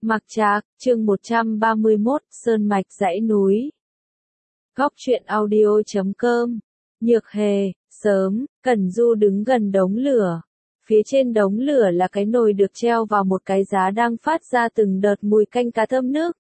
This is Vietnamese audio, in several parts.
Mặc Trạc, chương 131, Sơn Mạch dãy núi. Góc truyện audio.com. Nhược Hề, sớm, Cẩn Du đứng gần đống lửa. Phía trên đống lửa là cái nồi được treo vào một cái giá đang phát ra từng đợt mùi canh cá thơm nước.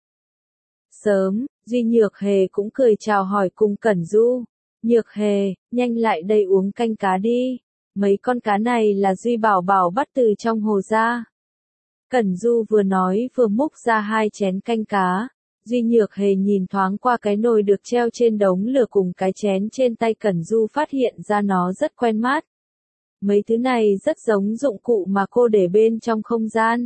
Sớm, Duy Nhược Hề cũng cười chào hỏi cùng Cẩn Du. Nhược Hề, nhanh lại đây uống canh cá đi. Mấy con cá này là Duy Bảo Bảo bắt từ trong hồ ra. Cẩn Du vừa nói vừa múc ra 2 chén canh cá. Duy Nhược Hề nhìn thoáng qua cái nồi được treo trên đống lửa cùng cái chén trên tay Cẩn Du phát hiện ra nó rất quen mắt. Mấy thứ này rất giống dụng cụ mà cô để bên trong không gian.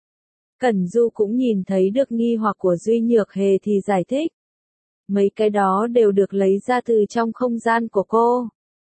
Cẩn Du cũng nhìn thấy được nghi hoặc của Duy Nhược Hề thì giải thích. Mấy cái đó đều được lấy ra từ trong không gian của cô.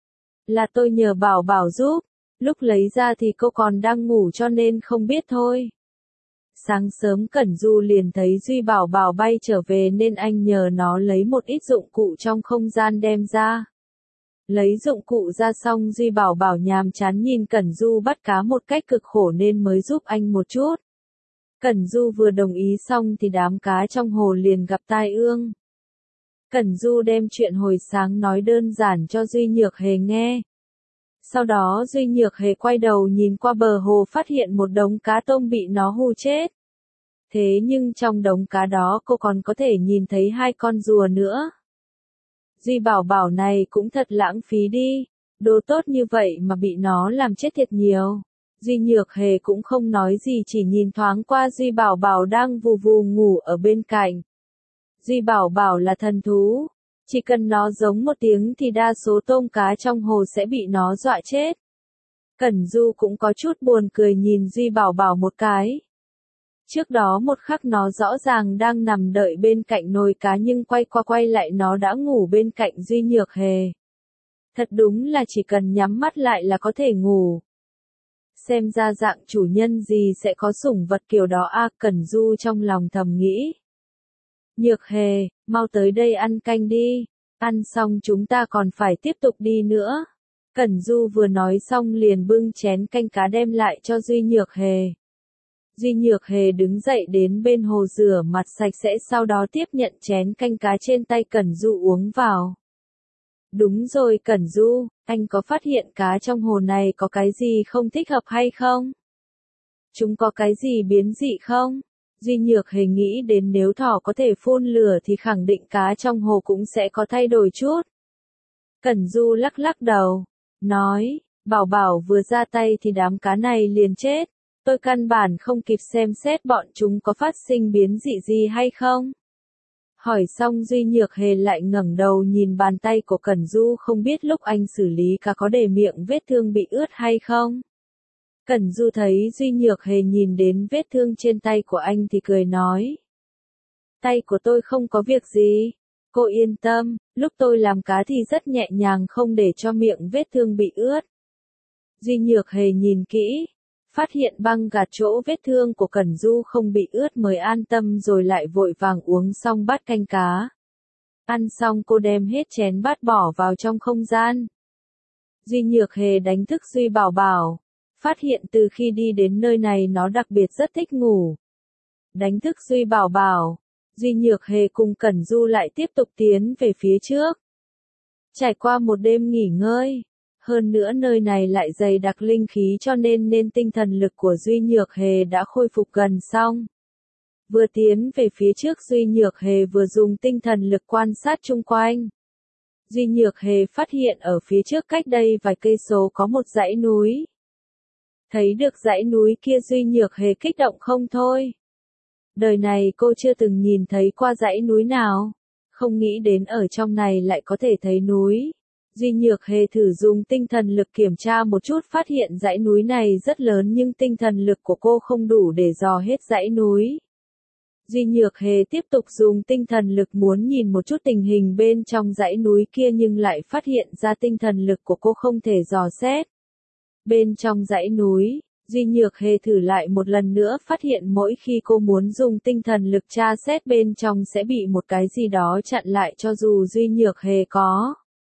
Là tôi nhờ Bảo Bảo giúp, lúc lấy ra thì cô còn đang ngủ cho nên không biết thôi. Sáng sớm Cẩn Du liền thấy Duy Bảo Bảo bay trở về nên anh nhờ nó lấy một ít dụng cụ trong không gian đem ra. Lấy dụng cụ ra xong Duy Bảo Bảo nhàm chán nhìn Cẩn Du bắt cá một cách cực khổ nên mới giúp anh một chút. Cẩn Du vừa đồng ý xong thì đám cá trong hồ liền gặp tai ương. Cẩn Du đem chuyện hồi sáng nói đơn giản cho Duy Nhược Hề nghe. Sau đó Duy Nhược Hề quay đầu nhìn qua bờ hồ phát hiện một đống cá tôm bị nó hù chết. Thế nhưng trong đống cá đó cô còn có thể nhìn thấy 2 con rùa nữa. Duy Bảo Bảo này cũng thật lãng phí đi, đồ tốt như vậy mà bị nó làm chết thiệt nhiều. Duy Nhược Hề cũng không nói gì chỉ nhìn thoáng qua Duy Bảo Bảo đang vù vù ngủ ở bên cạnh. Duy Bảo Bảo là thần thú. Chỉ cần nó giống một tiếng thì đa số tôm cá trong hồ sẽ bị nó dọa chết. Cẩn Du cũng có chút buồn cười nhìn Duy Bảo Bảo một cái. Trước đó một khắc nó rõ ràng đang nằm đợi bên cạnh nồi cá nhưng quay qua quay lại nó đã ngủ bên cạnh Duy Nhược Hề. Thật đúng là chỉ cần nhắm mắt lại là có thể ngủ. Xem ra dạng chủ nhân gì sẽ có sủng vật kiểu đó à, Cẩn Du trong lòng thầm nghĩ. Nhược Hề, mau tới đây ăn canh đi, ăn xong chúng ta còn phải tiếp tục đi nữa. Cẩn Du vừa nói xong liền bưng chén canh cá đem lại cho Duy Nhược Hề. Duy Nhược Hề đứng dậy đến bên hồ rửa mặt sạch sẽ sau đó tiếp nhận chén canh cá trên tay Cẩn Du uống vào. Đúng rồi Cẩn Du, anh có phát hiện cá trong hồ này có cái gì không thích hợp hay không? Chúng có cái gì biến dị không? Duy Nhược Hề nghĩ đến nếu thỏ có thể phun lửa thì khẳng định cá trong hồ cũng sẽ có thay đổi chút. Cẩn Du lắc lắc đầu, nói, Bảo Bảo vừa ra tay thì đám cá này liền chết. Tôi căn bản không kịp xem xét bọn chúng có phát sinh biến dị gì hay không. Hỏi xong Duy Nhược Hề lại ngẩng đầu nhìn bàn tay của Cẩn Du không biết lúc anh xử lý cá có để miệng vết thương bị ướt hay không. Cẩn Du thấy Duy Nhược Hề nhìn đến vết thương trên tay của anh thì cười nói. Tay của tôi không có việc gì. Cô yên tâm, lúc tôi làm cá thì rất nhẹ nhàng không để cho miệng vết thương bị ướt. Duy Nhược Hề nhìn kỹ. Phát hiện băng gạt chỗ vết thương của Cẩn Du không bị ướt mới an tâm rồi lại vội vàng uống xong bát canh cá. Ăn xong cô đem hết chén bát bỏ vào trong không gian. Duy Nhược Hề đánh thức Duy Bảo Bảo. Phát hiện từ khi đi đến nơi này nó đặc biệt rất thích ngủ. Đánh thức Duy Bảo Bảo. Duy Nhược Hề cùng Cẩn Du lại tiếp tục tiến về phía trước. Trải qua một đêm nghỉ ngơi. Hơn nữa nơi này lại dày đặc linh khí cho nên tinh thần lực của Duy Nhược Hề đã khôi phục gần xong. Vừa tiến về phía trước Duy Nhược Hề vừa dùng tinh thần lực quan sát chung quanh. Duy Nhược Hề phát hiện ở phía trước cách đây vài cây số có một dãy núi. Thấy được dãy núi kia Duy Nhược Hề kích động không thôi. Đời này cô chưa từng nhìn thấy qua dãy núi nào. Không nghĩ đến ở trong này lại có thể thấy núi. Duy Nhược Hề thử dùng tinh thần lực kiểm tra một chút phát hiện dãy núi này rất lớn nhưng tinh thần lực của cô không đủ để dò hết dãy núi. Duy Nhược Hề tiếp tục dùng tinh thần lực muốn nhìn một chút tình hình bên trong dãy núi kia nhưng lại phát hiện ra tinh thần lực của cô không thể dò xét. Bên trong dãy núi, Duy Nhược Hề thử lại một lần nữa phát hiện mỗi khi cô muốn dùng tinh thần lực tra xét bên trong sẽ bị một cái gì đó chặn lại cho dù Duy Nhược Hề có.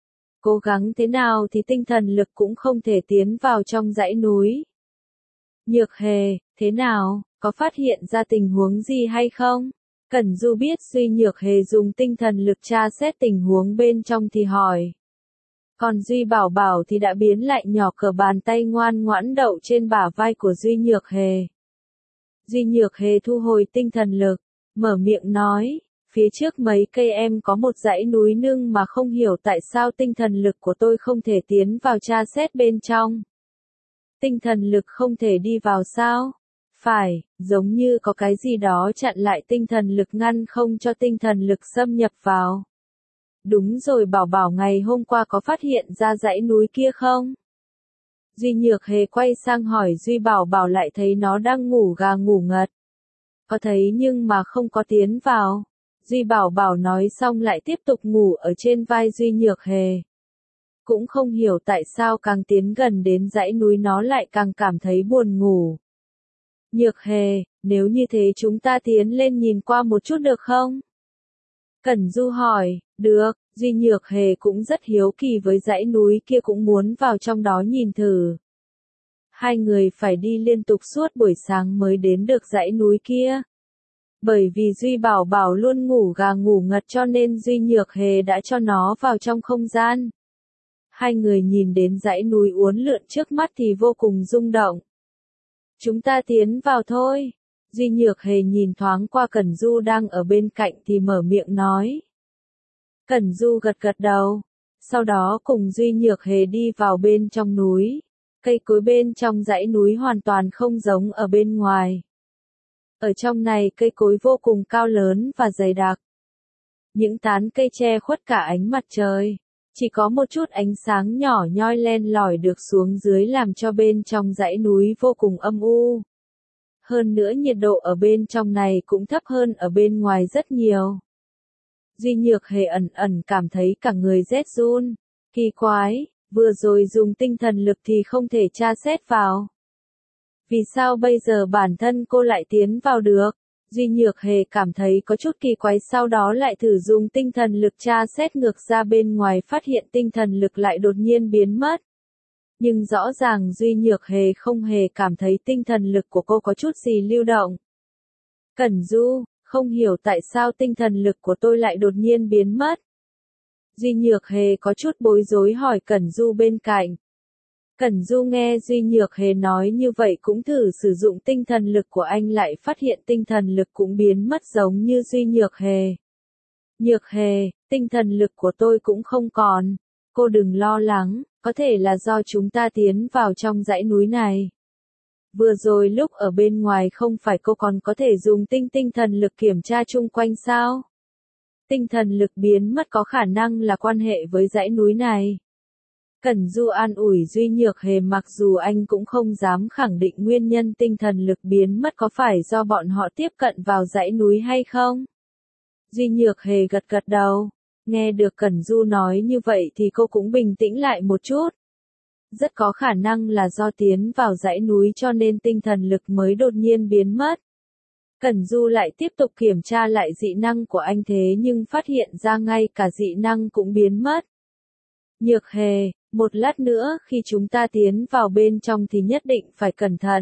Cố gắng thế nào thì tinh thần lực cũng không thể tiến vào trong dãy núi. Nhược Hề, thế nào? có phát hiện ra tình huống gì hay không? Cẩn Du biết Duy Nhược Hề dùng tinh thần lực tra xét tình huống bên trong thì hỏi. Còn Duy Bảo Bảo thì đã biến lại nhỏ cỡ bàn tay ngoan ngoãn đậu trên bả vai của Duy Nhược Hề. Duy Nhược Hề thu hồi tinh thần lực, mở miệng nói, phía trước mấy cây em có một dãy núi nương mà không hiểu tại sao tinh thần lực của tôi không thể tiến vào tra xét bên trong. Tinh thần lực không thể đi vào sao? Phải, giống như có cái gì đó chặn lại tinh thần lực ngăn không cho tinh thần lực xâm nhập vào. Đúng rồi, Bảo Bảo ngày hôm qua có phát hiện ra dãy núi kia không? Duy Nhược Hề quay sang hỏi Duy Bảo Bảo, lại thấy nó đang ngủ gà ngủ gật. Có thấy nhưng mà không có tiến vào. Duy Bảo Bảo nói xong lại tiếp tục ngủ ở trên vai Duy Nhược Hề. Cũng không hiểu tại sao càng tiến gần đến dãy núi nó lại càng cảm thấy buồn ngủ. Nhược Hề, nếu như thế chúng ta tiến lên nhìn qua một chút được không? Cẩn Du hỏi, được, Duy Nhược Hề cũng rất hiếu kỳ với dãy núi kia, cũng muốn vào trong đó nhìn thử. Hai người phải đi liên tục suốt buổi sáng mới đến được dãy núi kia. Bởi vì Duy Bảo Bảo luôn ngủ gà ngủ gật cho nên Duy Nhược Hề đã cho nó vào trong không gian. Hai người nhìn đến dãy núi uốn lượn trước mắt thì vô cùng rung động. Chúng ta tiến vào thôi. Duy Nhược Hề nhìn thoáng qua Cẩn Du đang ở bên cạnh thì mở miệng nói. Cẩn Du gật gật đầu. Sau đó cùng Duy Nhược Hề đi vào bên trong núi. Cây cối bên trong dãy núi hoàn toàn không giống ở bên ngoài. Ở trong này cây cối vô cùng cao lớn và dày đặc. Những tán cây che khuất cả ánh mặt trời. Chỉ có một chút ánh sáng nhỏ nhoi len lỏi được xuống dưới làm cho bên trong dãy núi vô cùng âm u. Hơn nữa nhiệt độ ở bên trong này cũng thấp hơn ở bên ngoài rất nhiều. Duy Nhược Hề ẩn ẩn cảm thấy cả người rét run. Kỳ quái, vừa rồi dùng tinh thần lực thì không thể tra xét vào. Vì sao bây giờ bản thân cô lại tiến vào được? Duy Nhược Hề cảm thấy có chút kỳ quái, sau đó lại thử dùng tinh thần lực tra xét ngược ra bên ngoài, phát hiện tinh thần lực lại đột nhiên biến mất. Nhưng rõ ràng Duy Nhược Hề không hề cảm thấy tinh thần lực của cô có chút gì lưu động. Cẩn Du, không hiểu tại sao tinh thần lực của tôi lại đột nhiên biến mất. Duy Nhược Hề có chút bối rối hỏi Cẩn Du bên cạnh. Cẩn Du nghe Duy Nhược Hề nói như vậy cũng thử sử dụng tinh thần lực của anh, lại phát hiện tinh thần lực cũng biến mất giống như Duy Nhược Hề. Nhược Hề, tinh thần lực của tôi cũng không còn. Cô đừng lo lắng, có thể là do chúng ta tiến vào trong dãy núi này. Vừa rồi lúc ở bên ngoài không phải cô còn có thể dùng tinh thần lực kiểm tra chung quanh sao? Tinh thần lực biến mất có khả năng là quan hệ với dãy núi này. Cẩn Du an ủi Duy Nhược Hề, mặc dù anh cũng không dám khẳng định nguyên nhân tinh thần lực biến mất có phải do bọn họ tiếp cận vào dãy núi hay không. Duy Nhược Hề gật gật đầu. Nghe được Cẩn Du nói như vậy thì cô cũng bình tĩnh lại một chút. Rất có khả năng là do tiến vào dãy núi cho nên tinh thần lực mới đột nhiên biến mất. Cẩn Du lại tiếp tục kiểm tra lại dị năng của anh, thế nhưng phát hiện ra ngay cả dị năng cũng biến mất. Nhược Hề, một lát nữa khi chúng ta tiến vào bên trong thì nhất định phải cẩn thận.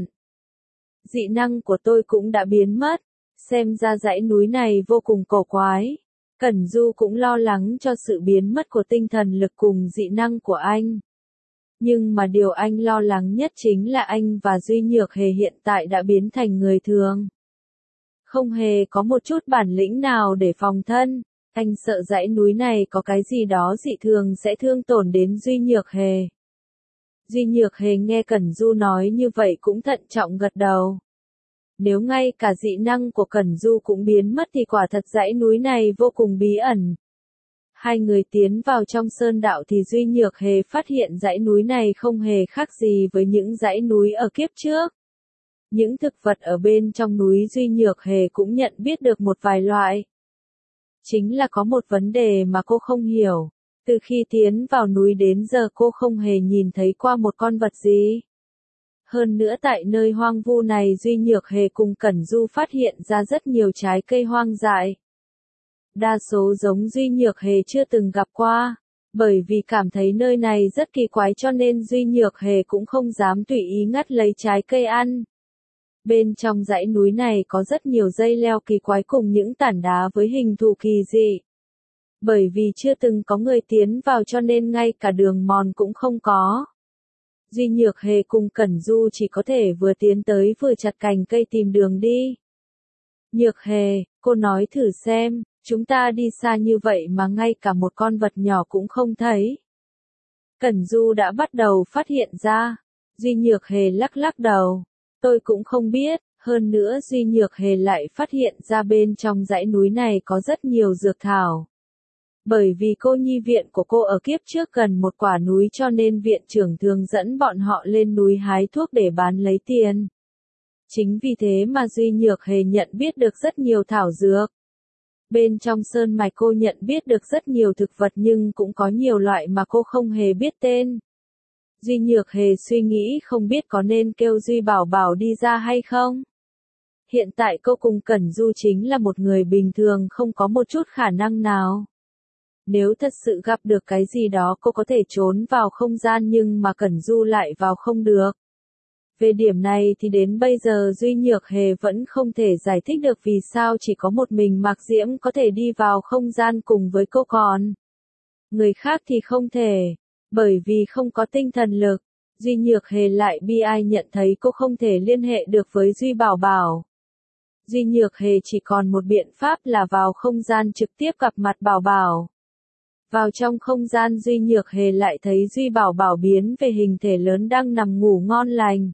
Dị năng của tôi cũng đã biến mất, xem ra dãy núi này vô cùng cổ quái. Cẩn Du cũng lo lắng cho sự biến mất của tinh thần lực cùng dị năng của anh. Nhưng mà điều anh lo lắng nhất chính là anh và Duy Nhược Hề hiện tại đã biến thành người thường. Không hề có một chút bản lĩnh nào để phòng thân. Anh sợ dãy núi này có cái gì đó dị thường sẽ thương tổn đến Duy Nhược Hề. Duy Nhược Hề nghe Cẩn Du nói như vậy cũng thận trọng gật đầu. Nếu ngay cả dị năng của Cẩn Du cũng biến mất thì quả thật dãy núi này vô cùng bí ẩn. Hai người tiến vào trong sơn đạo thì Duy Nhược Hề phát hiện dãy núi này không hề khác gì với những dãy núi ở kiếp trước. Những thực vật ở bên trong núi Duy Nhược Hề cũng nhận biết được một vài loại. Chính là có một vấn đề mà cô không hiểu. Từ khi tiến vào núi đến giờ cô không hề nhìn thấy qua một con vật gì. Hơn nữa tại nơi hoang vu này Duy Nhược Hề cùng Cẩn Du phát hiện ra rất nhiều trái cây hoang dại. Đa số giống Duy Nhược Hề chưa từng gặp qua. Bởi vì cảm thấy nơi này rất kỳ quái cho nên Duy Nhược Hề cũng không dám tùy ý ngắt lấy trái cây ăn. Bên trong dãy núi này có rất nhiều dây leo kỳ quái cùng những tảng đá với hình thù kỳ dị. Bởi vì chưa từng có người tiến vào cho nên ngay cả đường mòn cũng không có. Duy Nhược Hề cùng Cẩn Du chỉ có thể vừa tiến tới vừa chặt cành cây tìm đường đi. Nhược Hề, cô nói thử xem, chúng ta đi xa như vậy mà ngay cả một con vật nhỏ cũng không thấy. Cẩn Du đã bắt đầu phát hiện ra. Duy Nhược Hề lắc lắc đầu. Tôi cũng không biết, hơn nữa Duy Nhược Hề lại phát hiện ra bên trong dãy núi này có rất nhiều dược thảo. Bởi vì cô nhi viện của cô ở kiếp trước gần một quả núi cho nên viện trưởng thường dẫn bọn họ lên núi hái thuốc để bán lấy tiền. Chính vì thế mà Duy Nhược Hề nhận biết được rất nhiều thảo dược. Bên trong sơn mạch cô nhận biết được rất nhiều thực vật nhưng cũng có nhiều loại mà cô không hề biết tên. Duy Nhược Hề suy nghĩ không biết có nên kêu Duy Bảo Bảo đi ra hay không. Hiện tại cô cùng Cẩn Du chính là một người bình thường không có một chút khả năng nào. Nếu thật sự gặp được cái gì đó cô có thể trốn vào không gian nhưng mà Cẩn Du lại vào không được. Về điểm này thì đến bây giờ Duy Nhược Hề vẫn không thể giải thích được vì sao chỉ có một mình Mạc Diễm có thể đi vào không gian cùng với cô còn. Người khác thì không thể, bởi vì không có tinh thần lực. Duy Nhược Hề lại bi ai nhận thấy cô không thể liên hệ được với Duy Bảo Bảo. Duy Nhược Hề chỉ còn một biện pháp là vào không gian trực tiếp gặp mặt Bảo Bảo. Vào trong không gian Duy Nhược Hề lại thấy Duy Bảo Bảo biến về hình thể lớn đang nằm ngủ ngon lành.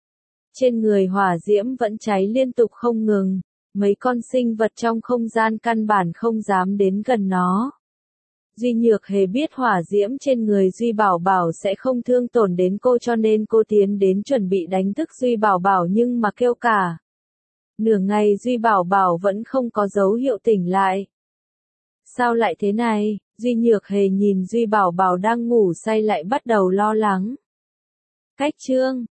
Trên người hỏa diễm vẫn cháy liên tục không ngừng, mấy con sinh vật trong không gian căn bản không dám đến gần nó. Duy Nhược Hề biết hỏa diễm trên người Duy Bảo Bảo sẽ không thương tổn đến cô cho nên cô tiến đến chuẩn bị đánh thức Duy Bảo Bảo nhưng mà kêu cả. Nửa ngày Duy Bảo Bảo vẫn không có dấu hiệu tỉnh lại. Sao lại thế này? Duy Nhược Hề nhìn Duy Bảo Bảo đang ngủ say lại bắt đầu lo lắng. Cách chương